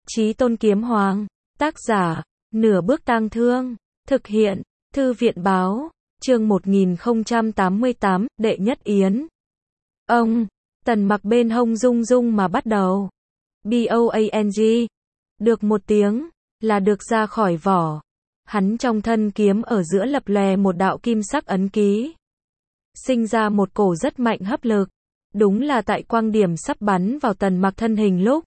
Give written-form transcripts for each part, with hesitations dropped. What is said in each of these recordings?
Chí Tôn Kiếm Hoàng, tác giả, Nửa Bước Tang Thương, thực hiện, Thư viện báo, chương 1088, Đệ Nhất Yến. Ông, Tần Mặc bên hông rung rung mà bắt đầu. BOANG. Được một tiếng, là được ra khỏi vỏ. Hắn trong thân kiếm ở giữa lập lòe một đạo kim sắc ấn ký. Sinh ra một cổ rất mạnh hấp lực. Đúng là tại quang điểm sắp bắn vào Tần Mặc thân hình lúc.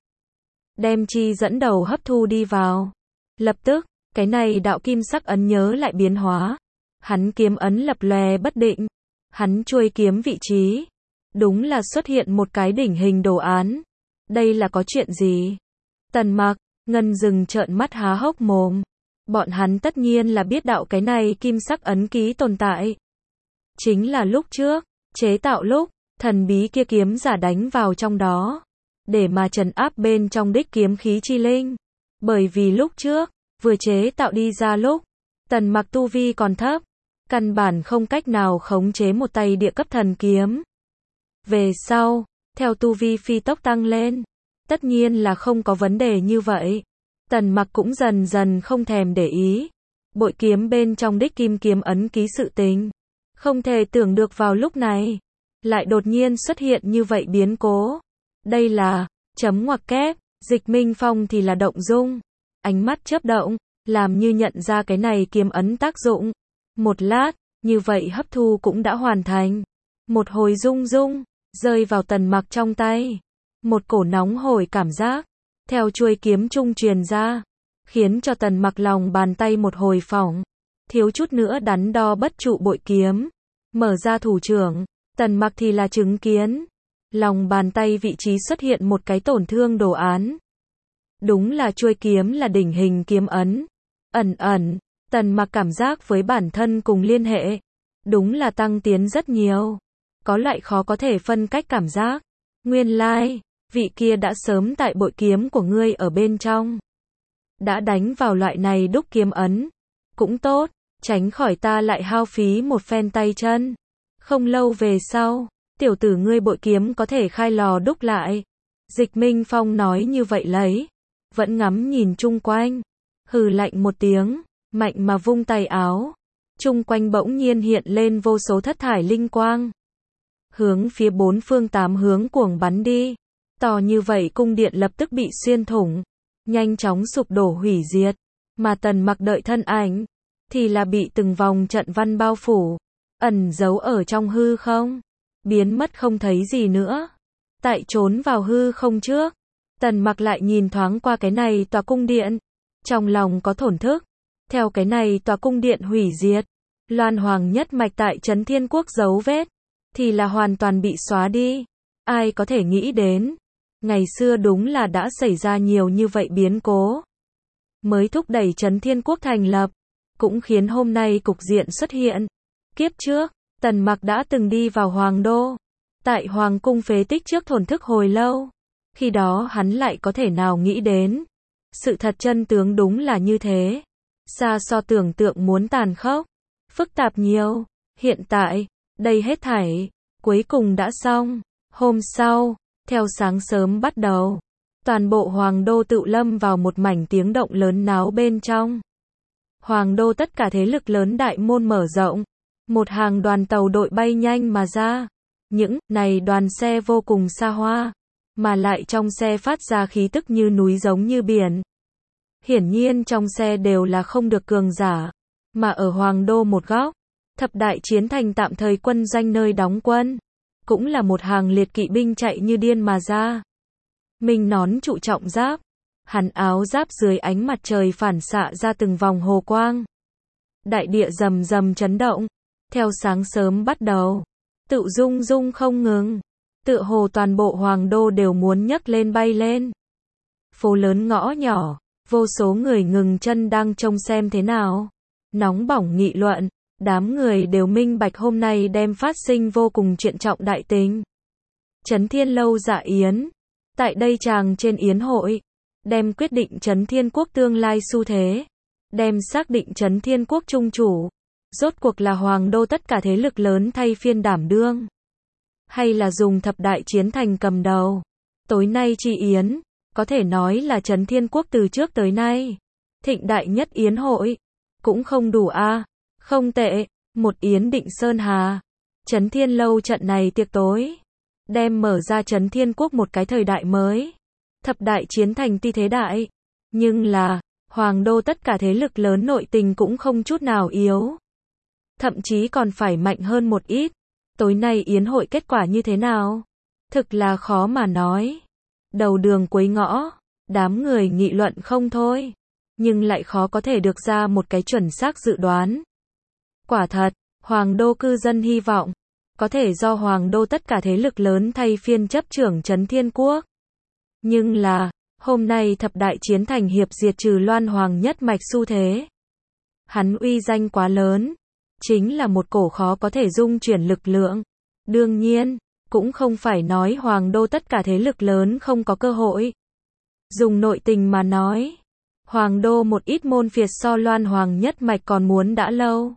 Đem chi dẫn đầu hấp thu đi vào. Lập tức, cái này đạo kim sắc ấn nhớ lại biến hóa. Hắn kiếm ấn lập lòe bất định. Hắn chuôi kiếm vị trí. Đúng là xuất hiện một cái đỉnh hình đồ án. Đây là có chuyện gì? Tần Mặc, Ngân Dừng trợn mắt há hốc mồm. Bọn hắn tất nhiên là biết đạo cái này kim sắc ấn ký tồn tại. Chính là lúc trước, chế tạo lúc, thần bí kia kiếm giả đánh vào trong đó. Để mà trấn áp bên trong đích kiếm khí chi linh. Bởi vì lúc trước, vừa chế tạo đi ra lúc, Tần Mặc tu vi còn thấp. Căn bản không cách nào khống chế một tay địa cấp thần kiếm. Về sau, theo tu vi phi tốc tăng lên, tất nhiên là không có vấn đề như vậy. Tần Mặc cũng dần dần không thèm để ý. Bội kiếm bên trong đích kim kiếm ấn ký sự tình. Không thể tưởng được vào lúc này, lại đột nhiên xuất hiện như vậy biến cố. Đây là, chấm ngoặc kép, Dịch Minh Phong thì là động dung. Ánh mắt chớp động, làm như nhận ra cái này kiếm ấn tác dụng. Một lát, như vậy hấp thu cũng đã hoàn thành. Một hồi rung rung, rơi vào Tần Mặc trong tay. Một cổ nóng hổi cảm giác, theo chuôi kiếm trung truyền ra, khiến cho Tần Mặc lòng bàn tay một hồi phỏng. Thiếu chút nữa đắn đo bất trụ bội kiếm. Mở ra thủ trưởng, Tần Mặc thì là chứng kiến. Lòng bàn tay vị trí xuất hiện một cái tổn thương đồ án. Đúng là chuôi kiếm là đỉnh hình kiếm ấn. Ẩn ẩn, Tần Mặc cảm giác với bản thân cùng liên hệ. Đúng là tăng tiến rất nhiều. Có loại khó có thể phân cách cảm giác. Nguyên lai, vị kia đã sớm tại bội kiếm của ngươi ở bên trong. Đã đánh vào loại này đúc kiếm ấn. Cũng tốt, tránh khỏi ta lại hao phí một phen tay chân. Không lâu về sau, tiểu tử ngươi bội kiếm có thể khai lò đúc lại. Dịch Minh Phong nói như vậy lấy. Vẫn ngắm nhìn chung quanh. Hừ lạnh một tiếng, mạnh mà vung tay áo. Chung quanh bỗng nhiên hiện lên vô số thất thải linh quang. Hướng phía bốn phương tám hướng cuồng bắn đi. To như vậy cung điện lập tức bị xuyên thủng. Nhanh chóng sụp đổ hủy diệt. Mà Tần Mặc đợi thân ảnh, thì là bị từng vòng trận văn bao phủ. Ẩn giấu ở trong hư không. Biến mất không thấy gì nữa. Tại trốn vào hư không trước. Tần Mặc lại nhìn thoáng qua cái này tòa cung điện. Trong lòng có thổn thức. Theo cái này tòa cung điện hủy diệt. Loan Hoàng nhất mạch tại Trấn Thiên Quốc dấu vết. Thì là hoàn toàn bị xóa đi. Ai có thể nghĩ đến. Ngày xưa đúng là đã xảy ra nhiều như vậy biến cố. Mới thúc đẩy Trấn Thiên Quốc thành lập. Cũng khiến hôm nay cục diện xuất hiện. Kiếp trước, Tần Mặc đã từng đi vào Hoàng Đô. Tại Hoàng cung phế tích trước thổn thức hồi lâu. Khi đó hắn lại có thể nào nghĩ đến. Sự thật chân tướng đúng là như thế. Xa so tưởng tượng muốn tàn khốc. Phức tạp nhiều. Hiện tại, đây hết thảy. Cuối cùng đã xong. Hôm sau, theo sáng sớm bắt đầu. Toàn bộ Hoàng Đô tự lâm vào một mảnh tiếng động lớn náo bên trong. Hoàng Đô tất cả thế lực lớn đại môn mở rộng. Một hàng đoàn tàu đội bay nhanh mà ra. Những này đoàn xe vô cùng xa hoa. Mà lại trong xe phát ra khí tức như núi giống như biển. Hiển nhiên trong xe đều là không được cường giả. Mà ở Hoàng Đô một góc, thập đại chiến thành tạm thời quân doanh nơi đóng quân. Cũng là một hàng liệt kỵ binh chạy như điên mà ra. Minh nón trụ trọng giáp. Hắn áo giáp dưới ánh mặt trời phản xạ ra từng vòng hồ quang. Đại địa rầm rầm chấn động. Theo sáng sớm bắt đầu. Tự rung rung không ngừng. Tựa hồ toàn bộ Hoàng Đô đều muốn nhấc lên bay lên. Phố lớn ngõ nhỏ. Vô số người ngừng chân đang trông xem thế nào. Nóng bỏng nghị luận. Đám người đều minh bạch hôm nay đem phát sinh vô cùng chuyện trọng đại tính. Trấn Thiên Lâu dạ yến. Tại đây chàng trên yến hội. Đem quyết định Trấn Thiên Quốc tương lai xu thế. Đem xác định Trấn Thiên Quốc trung chủ. Rốt cuộc là Hoàng Đô tất cả thế lực lớn thay phiên đảm đương. Hay là dùng thập đại chiến thành cầm đầu. Tối nay chi yến. có thể nói là Trấn Thiên Quốc từ trước tới nay. Thịnh đại nhất yến hội, cũng không đủ a. Không tệ, một yến định sơn hà. Trấn Thiên Lâu trận này tiệc tối, đem mở ra Trấn Thiên Quốc một cái thời đại mới. Thập đại chiến thành tuy thế đại, nhưng là, Hoàng đô tất cả thế lực lớn nội tình cũng không chút nào yếu. Thậm chí còn phải mạnh hơn một ít. Tối nay yến hội kết quả như thế nào? Thực là khó mà nói. Đầu đường cuối ngõ, đám người nghị luận không thôi, nhưng lại khó có thể được ra một cái chuẩn xác dự đoán. Quả thật, Hoàng đô cư dân hy vọng, có thể do Hoàng đô tất cả thế lực lớn thay phiên chấp trưởng Trấn Thiên Quốc. Nhưng là, hôm nay thập đại chiến thành hiệp diệt trừ Loan Hoàng nhất mạch xu thế. Hắn uy danh quá lớn, chính là một cổ khó có thể dung chuyển lực lượng. Đương nhiên, cũng không phải nói Hoàng đô tất cả thế lực lớn không có cơ hội. Dùng nội tình mà nói, Hoàng đô một ít môn phiệt so Loan Hoàng nhất mạch còn muốn đã lâu.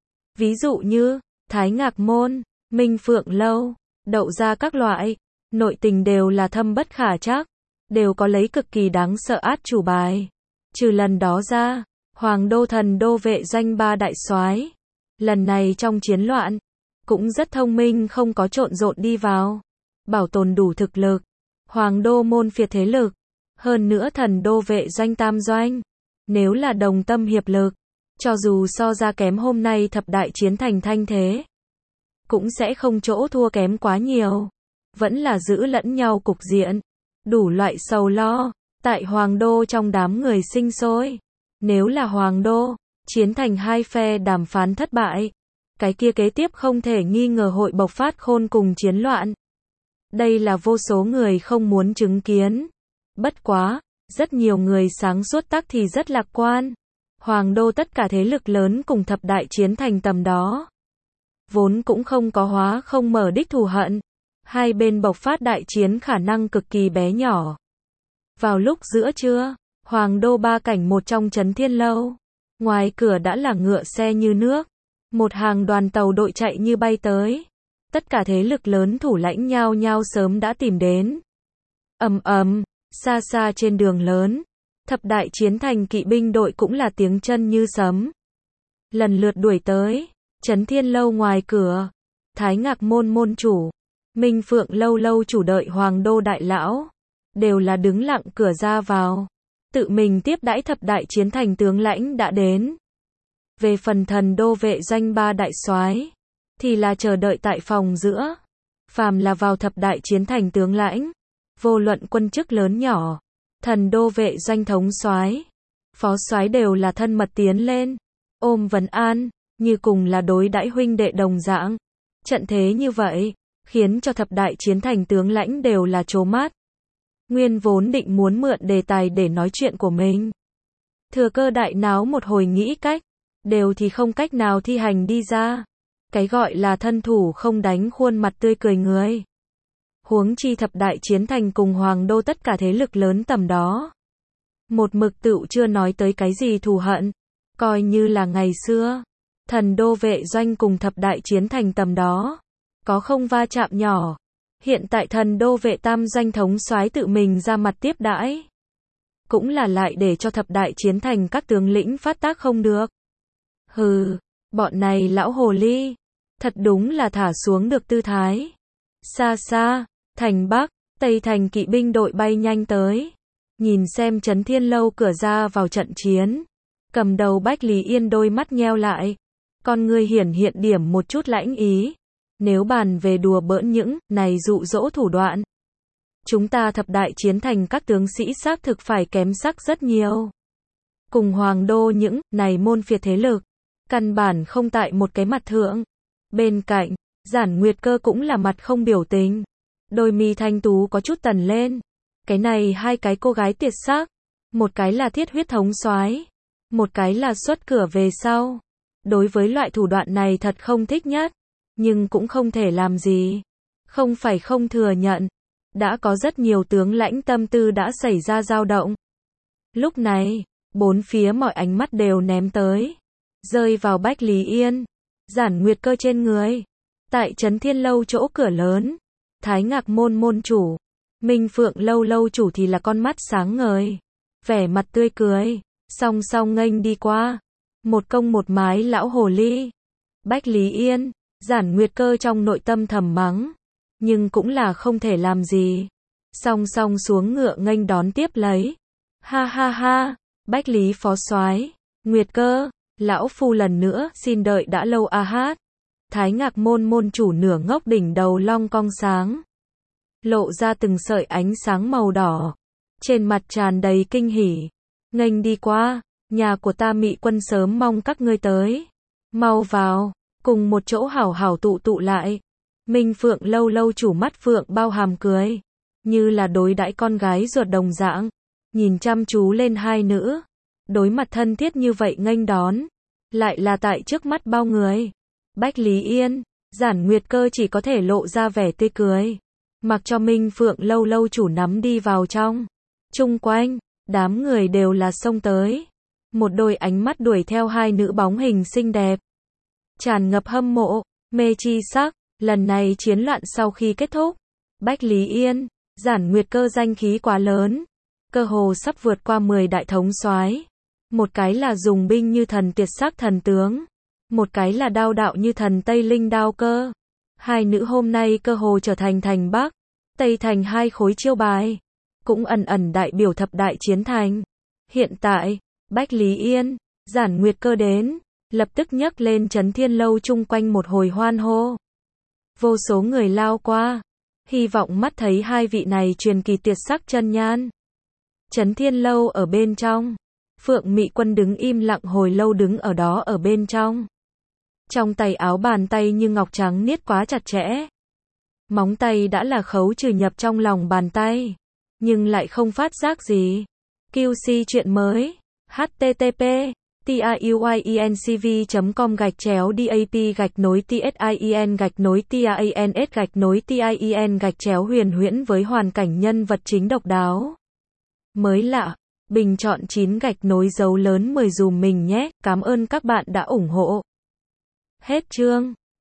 Ví dụ như, Thái Ngạc Môn, Minh Phượng Lâu, Đậu Gia các loại, nội tình đều là thâm bất khả trắc, đều có lấy cực kỳ đáng sợ át chủ bài. Trừ lần đó ra, Hoàng đô Thần đô vệ doanh ba đại soái, lần này trong chiến loạn, cũng rất thông minh không có trộn rộn đi vào, bảo tồn đủ thực lực. Hoàng đô môn phiệt thế lực, hơn nữa Thần đô vệ doanh tam doanh, nếu là đồng tâm hiệp lực, cho dù so ra kém hôm nay thập đại chiến thành thanh thế, cũng sẽ không chỗ thua kém quá nhiều. Vẫn là giữ lẫn nhau cục diện. Đủ loại sầu lo, tại Hoàng đô trong đám người sinh sôi. Nếu là Hoàng đô, chiến thành hai phe đàm phán thất bại, cái kia kế tiếp không thể nghi ngờ hội bộc phát khôn cùng chiến loạn. Đây là vô số người không muốn chứng kiến. Bất quá, rất nhiều người sáng suốt tắc thì rất lạc quan. Hoàng đô tất cả thế lực lớn cùng thập đại chiến thành tầm đó, vốn cũng không có hóa không mở đích thù hận. Hai bên bộc phát đại chiến khả năng cực kỳ bé nhỏ. Vào lúc giữa trưa, Hoàng đô ba cảnh một trong Trấn Thiên Lâu, ngoài cửa đã là ngựa xe như nước, một hàng đoàn tàu đội chạy như bay tới. Tất cả thế lực lớn thủ lãnh nhao nhao sớm đã tìm đến. Ầm ầm, xa xa trên đường lớn, thập đại chiến thành kỵ binh đội cũng là tiếng chân như sấm, lần lượt đuổi tới. Trấn Thiên Lâu ngoài cửa, Thái Ngạc Môn môn chủ, Minh Phượng Lâu lâu chủ đợi Hoàng đô đại lão, đều là đứng lặng cửa ra vào, tự mình tiếp đãi thập đại chiến thành tướng lãnh đã đến. Về phần Thần đô vệ doanh ba đại soái, thì là chờ đợi tại phòng giữa. Phàm là vào thập đại chiến thành tướng lãnh, vô luận quân chức lớn nhỏ, Thần đô vệ doanh thống soái, phó soái đều là thân mật tiến lên, ôm vấn an, như cùng là đối đãi huynh đệ đồng dạng. Trận thế như vậy, khiến cho thập đại chiến thành tướng lãnh đều là trố mắt. Nguyên vốn định muốn mượn đề tài để nói chuyện của mình, thừa cơ đại náo một hồi nghĩ cách, đều thì không cách nào thi hành đi ra. Cái gọi là thân thủ không đánh khuôn mặt tươi cười người. Huống chi thập đại chiến thành cùng Hoàng đô tất cả thế lực lớn tầm đó, một mực tựu chưa nói tới cái gì thù hận, coi như là ngày xưa, Thần đô vệ doanh cùng thập đại chiến thành tầm đó, có không va chạm nhỏ. Hiện tại Thần đô vệ tam doanh thống soái tự mình ra mặt tiếp đãi, cũng là lại để cho thập đại chiến thành các tướng lĩnh phát tác không được. Hừ, bọn này lão hồ ly, thật đúng là thả xuống được tư thái. Xa xa, thành Bắc, Tây thành kỵ binh đội bay nhanh tới, nhìn xem Trấn Thiên Lâu cửa ra vào trận chiến. Cầm đầu Bách Lý Yên đôi mắt nheo lại, con người hiển hiện điểm một chút lãnh ý. Nếu bàn về đùa bỡn những này dụ dỗ thủ đoạn, chúng ta thập đại chiến thành các tướng sĩ xác thực phải kém sắc rất nhiều. Cùng Hoàng đô những này môn phiệt thế lực, căn bản không tại một cái mặt thượng. Bên cạnh, Giản Nguyệt Cơ cũng là mặt không biểu tình, đôi mi thanh tú có chút tần lên. Cái này hai cái cô gái tiệt xác, một cái là thiết huyết thống soái, một cái là xuất cửa về sau. Đối với loại thủ đoạn này thật không thích nhất, nhưng cũng không thể làm gì. Không phải không thừa nhận, đã có rất nhiều tướng lãnh tâm tư đã xảy ra dao động. Lúc này, bốn phía mọi ánh mắt đều ném tới, rơi vào Bách Lý Yên, Giản Nguyệt Cơ trên người. Tại Trấn Thiên Lâu chỗ cửa lớn, Thái Ngạc Môn môn chủ, Minh Phượng lâu lâu chủ thì là con mắt sáng ngời, vẻ mặt tươi cười, song song nghênh đi qua. Một công một mái lão hồ ly. Bách Lý Yên, Giản Nguyệt Cơ trong nội tâm thầm mắng, nhưng cũng là không thể làm gì. Song song xuống ngựa nghênh đón tiếp lấy. Ha ha ha, Bách Lý phó soái, Nguyệt Cơ, lão phu lần nữa xin đợi đã lâu a hát. Thái Ngạc môn môn chủ nửa ngốc đỉnh đầu long cong sáng, lộ ra từng sợi ánh sáng màu đỏ, trên mặt tràn đầy kinh hỉ. Nghênh đi qua, nhà của ta Mị Quân sớm mong các ngươi tới. Mau vào, cùng một chỗ hảo hảo tụ tụ lại. Minh Phượng lâu lâu chủ mắt phượng bao hàm cười, như là đối đãi con gái ruột đồng dạng, nhìn chăm chú lên hai nữ, đối mặt thân thiết như vậy nghênh đón, lại là tại trước mắt bao người. Bách Lý Yên, Giản Nguyệt Cơ chỉ có thể lộ ra vẻ tươi cười, mặc cho Minh Phượng lâu lâu chủ nắm đi vào trong. Chung quanh, đám người đều là xông tới, một đôi ánh mắt đuổi theo hai nữ bóng hình xinh đẹp, tràn ngập hâm mộ, mê chi sắc. Lần này chiến loạn sau khi kết thúc, Bách Lý Yên, Giản Nguyệt Cơ danh khí quá lớn, cơ hồ sắp vượt qua 10 đại thống soái. Một cái là dùng binh như thần tuyệt sắc thần tướng, một cái là đao đạo như thần Tây Linh đao cơ. Hai nữ hôm nay cơ hồ trở thành thành Bắc, Tây thành hai khối chiêu bài, cũng ẩn ẩn đại biểu thập đại chiến thành. Hiện tại, Bách Lý Yên, Giản Nguyệt Cơ đến, lập tức nhấc lên Chấn Thiên Lâu chung quanh một hồi hoan hô. Vô số người lao qua, hy vọng mắt thấy hai vị này truyền kỳ tuyệt sắc chân nhan. Chấn Thiên Lâu ở bên trong, Phượng Mị Quân đứng im lặng hồi lâu đứng ở đó ở bên trong. Trong tay áo bàn tay như ngọc trắng niết quá chặt chẽ. Móng tay đã là khấu trừ nhập trong lòng bàn tay, nhưng lại không phát giác gì. QC chuyện mới, http tiuyencv.com/dap-tin-TIEN-TIANS-TIEN huyền huyễn với hoàn cảnh nhân vật chính độc đáo, mới lạ. Bình chọn 9 dấu lớn 10 dùm mình nhé. Cảm ơn các bạn đã ủng hộ. Hết chương.